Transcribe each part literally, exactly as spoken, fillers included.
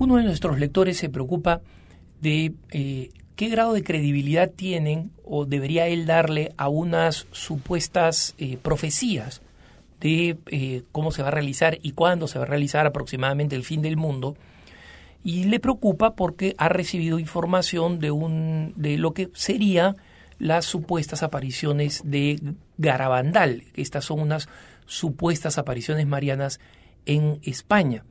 alguno de nuestros lectores se preocupa de eh, qué grado de credibilidad tienen o debería él darle a unas supuestas eh, profecías de eh, cómo se va a realizar y cuándo se va a realizar aproximadamente el fin del mundo, y le preocupa porque ha recibido información de un de lo que sería las supuestas apariciones de Garabandal. Estas son unas supuestas apariciones marianas en España.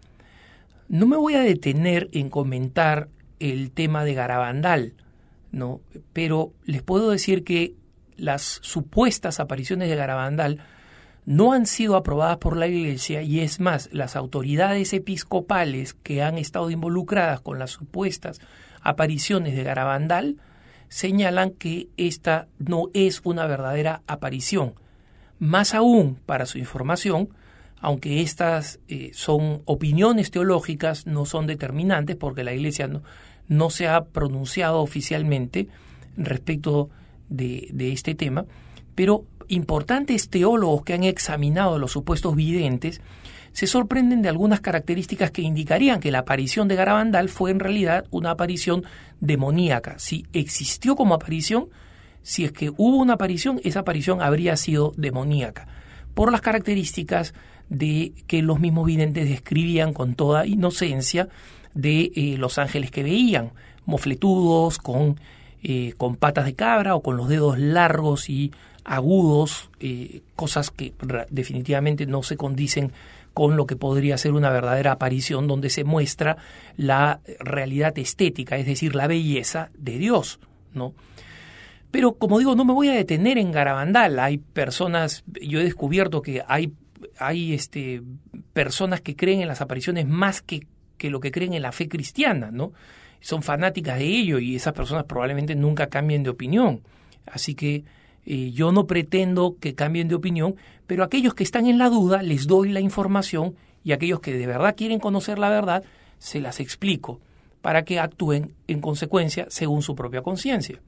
No me voy a detener en comentar el tema de Garabandal, ¿no? Pero les puedo decir que las supuestas apariciones de Garabandal no han sido aprobadas por la Iglesia, y es más, las autoridades episcopales que han estado involucradas con las supuestas apariciones de Garabandal señalan que esta no es una verdadera aparición. Más aún, para su información, aunque estas eh, son opiniones teológicas, no son determinantes porque la Iglesia no, no se ha pronunciado oficialmente respecto de, de este tema, pero importantes teólogos que han examinado los supuestos videntes se sorprenden de algunas características que indicarían que la aparición de Garabandal fue en realidad una aparición demoníaca. Si existió como aparición, si es que hubo una aparición, esa aparición habría sido demoníaca, por las características de que los mismos videntes describían con toda inocencia de eh, los ángeles que veían, mofletudos, con, eh, con patas de cabra o con los dedos largos y agudos, eh, cosas que definitivamente no se condicen con lo que podría ser una verdadera aparición donde se muestra la realidad estética, es decir, la belleza de Dios, ¿no? Pero, como digo, no me voy a detener en Garabandal. Hay personas, yo he descubierto que hay, hay este, personas que creen en las apariciones más que, que lo que creen en la fe cristiana, ¿no? Son fanáticas de ello y esas personas probablemente nunca cambien de opinión. Así que Eh, yo no pretendo que cambien de opinión, pero aquellos que están en la duda les doy la información, y aquellos que de verdad quieren conocer la verdad se las explico para que actúen en consecuencia según su propia conciencia.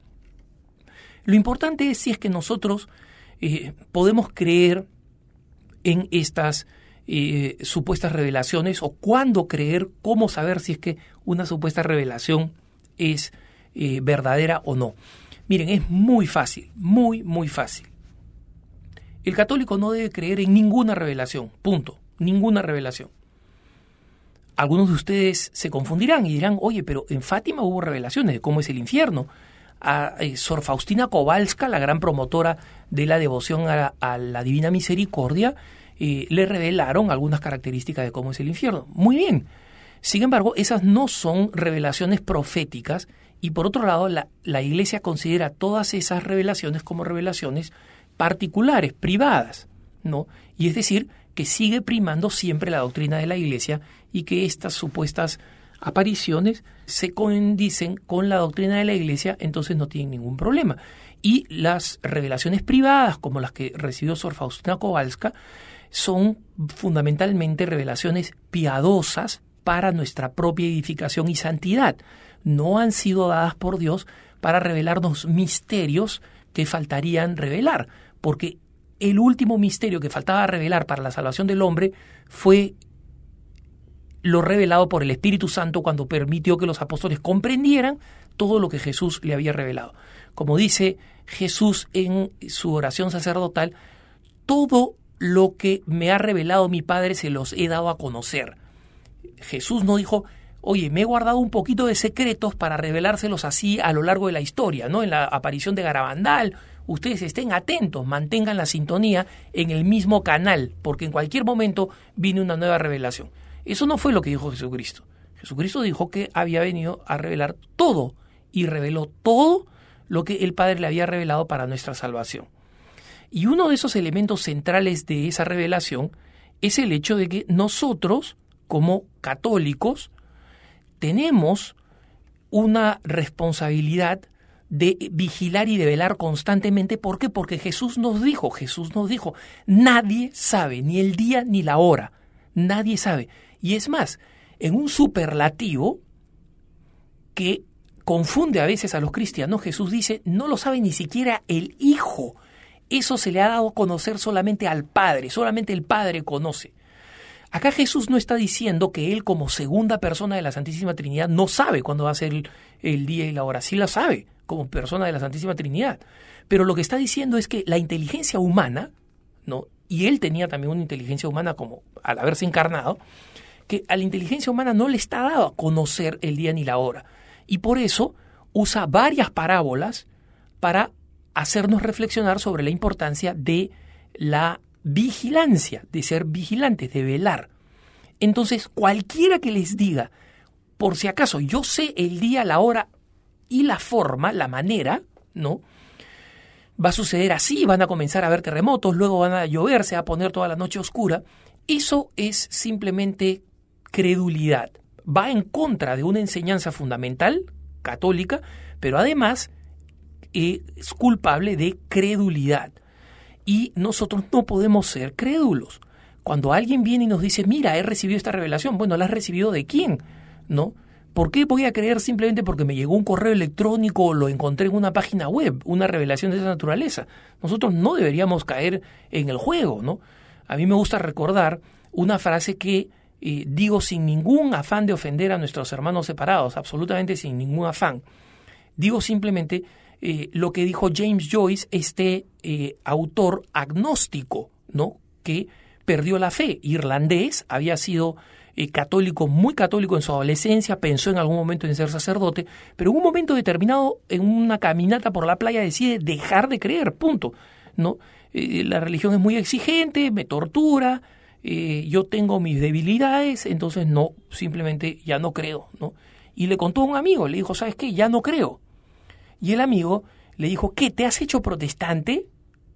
Lo importante es si es que nosotros eh, podemos creer en estas eh, supuestas revelaciones, o cuándo creer, cómo saber si es que una supuesta revelación es eh, verdadera o no. Miren, es muy fácil, muy, muy fácil. El católico no debe creer en ninguna revelación, punto, ninguna revelación. Algunos de ustedes se confundirán y dirán, oye, pero en Fátima hubo revelaciones de cómo es el infierno. A eh, Sor Faustina Kowalska, la gran promotora de la devoción a, a la Divina Misericordia, eh, le revelaron algunas características de cómo es el infierno. Muy bien. Sin embargo, esas no son revelaciones proféticas, y por otro lado, la, la Iglesia considera todas esas revelaciones como revelaciones particulares, privadas, ¿no? Y es decir, que sigue primando siempre la doctrina de la Iglesia, y que estas supuestas apariciones se condicen con la doctrina de la Iglesia, entonces no tienen ningún problema. Y las revelaciones privadas, como las que recibió Sor Faustina Kowalska, son fundamentalmente revelaciones piadosas para nuestra propia edificación y santidad. No han sido dadas por Dios para revelarnos misterios que faltarían revelar, porque el último misterio que faltaba revelar para la salvación del hombre fue lo revelado por el Espíritu Santo cuando permitió que los apóstoles comprendieran todo lo que Jesús le había revelado. Como dice Jesús en su oración sacerdotal, todo lo que me ha revelado mi Padre se los he dado a conocer. Jesús no dijo, oye, me he guardado un poquito de secretos para revelárselos así a lo largo de la historia, ¿no? En la aparición de Garabandal, ustedes estén atentos, mantengan la sintonía en el mismo canal, porque en cualquier momento viene una nueva revelación. Eso no fue lo que dijo Jesucristo. Jesucristo dijo que había venido a revelar todo, y reveló todo lo que el Padre le había revelado para nuestra salvación. Y uno de esos elementos centrales de esa revelación es el hecho de que nosotros, como católicos, tenemos una responsabilidad de vigilar y de velar constantemente. ¿Por qué? Porque Jesús nos dijo, Jesús nos dijo, nadie sabe ni el día ni la hora, nadie sabe. Y es más, en un superlativo que confunde a veces a los cristianos, Jesús dice, no lo sabe ni siquiera el Hijo. Eso se le ha dado a conocer solamente al Padre, solamente el Padre conoce. Acá Jesús no está diciendo que Él como segunda persona de la Santísima Trinidad no sabe cuándo va a ser el, el día y la hora. Sí la sabe como persona de la Santísima Trinidad. Pero lo que está diciendo es que la inteligencia humana, ¿no? Y Él tenía también una inteligencia humana como al haberse encarnado, que a la inteligencia humana no le está dado a conocer el día ni la hora. Y por eso usa varias parábolas para hacernos reflexionar sobre la importancia de la vigilancia, de ser vigilantes, de velar. Entonces, cualquiera que les diga, por si acaso, yo sé el día, la hora y la forma, la manera, ¿no? Va a suceder así, van a comenzar a haber terremotos, luego van a llover, se va a poner toda la noche oscura. Eso es simplemente credulidad. Va en contra de una enseñanza fundamental, católica, pero además eh, es culpable de credulidad. Y nosotros no podemos ser crédulos. Cuando alguien viene y nos dice, mira, he recibido esta revelación, bueno, ¿la has recibido de quién? ¿No? ¿Por qué voy a creer simplemente porque me llegó un correo electrónico o lo encontré en una página web, una revelación de esa naturaleza? Nosotros no deberíamos caer en el juego, ¿no? A mí me gusta recordar una frase que eh, digo sin ningún afán de ofender a nuestros hermanos separados, absolutamente sin ningún afán. Digo simplemente eh, lo que dijo James Joyce, este eh, autor agnóstico, ¿no? Que perdió la fe, irlandés, había sido eh, católico, muy católico en su adolescencia, pensó en algún momento en ser sacerdote, pero en un momento determinado, en una caminata por la playa, decide dejar de creer, punto, ¿no? Eh, la religión es muy exigente, me tortura, eh, yo tengo mis debilidades, entonces no, simplemente ya no creo, ¿no? Y le contó a un amigo, le dijo, ¿sabes qué? Ya no creo. Y el amigo le dijo, ¿qué? ¿Te has hecho protestante?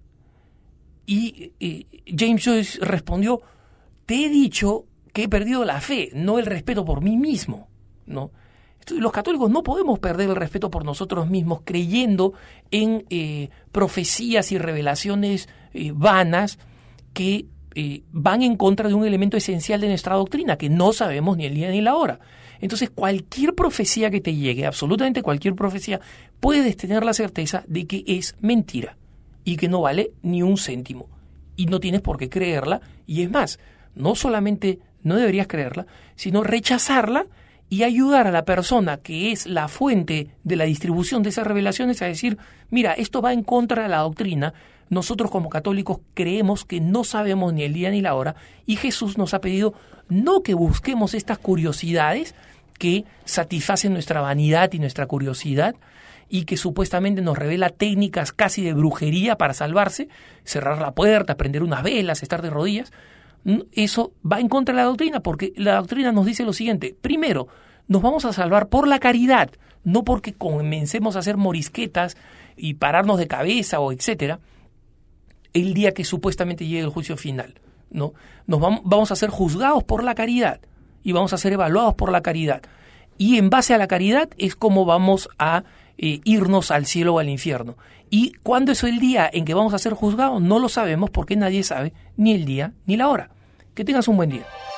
Y eh, James Joyce respondió, te he dicho que he perdido la fe, no el respeto por mí mismo, ¿no? Entonces, los católicos no podemos perder el respeto por nosotros mismos creyendo en eh, profecías y revelaciones eh, vanas que eh, van en contra de un elemento esencial de nuestra doctrina, que no sabemos ni el día ni la hora. Entonces, cualquier profecía que te llegue, absolutamente cualquier profecía, puedes tener la certeza de que es mentira y que no vale ni un céntimo. Y no tienes por qué creerla. Y es más, no solamente no deberías creerla, sino rechazarla y ayudar a la persona que es la fuente de la distribución de esas revelaciones a decir, mira, esto va en contra de la doctrina. Nosotros como católicos creemos que no sabemos ni el día ni la hora y Jesús nos ha pedido no que busquemos estas curiosidades que satisfacen nuestra vanidad y nuestra curiosidad y que supuestamente nos revela técnicas casi de brujería para salvarse, cerrar la puerta, prender unas velas, estar de rodillas. Eso va en contra de la doctrina porque la doctrina nos dice lo siguiente. Primero, nos vamos a salvar por la caridad, no porque comencemos a hacer morisquetas y pararnos de cabeza o etcétera el día que supuestamente llegue el juicio final, ¿no? Nos vamos, vamos a ser juzgados por la caridad y vamos a ser evaluados por la caridad. Y en base a la caridad es como vamos a eh, irnos al cielo o al infierno. ¿Y cuándo es el día en que vamos a ser juzgados? No lo sabemos porque nadie sabe ni el día ni la hora. Que tengas un buen día.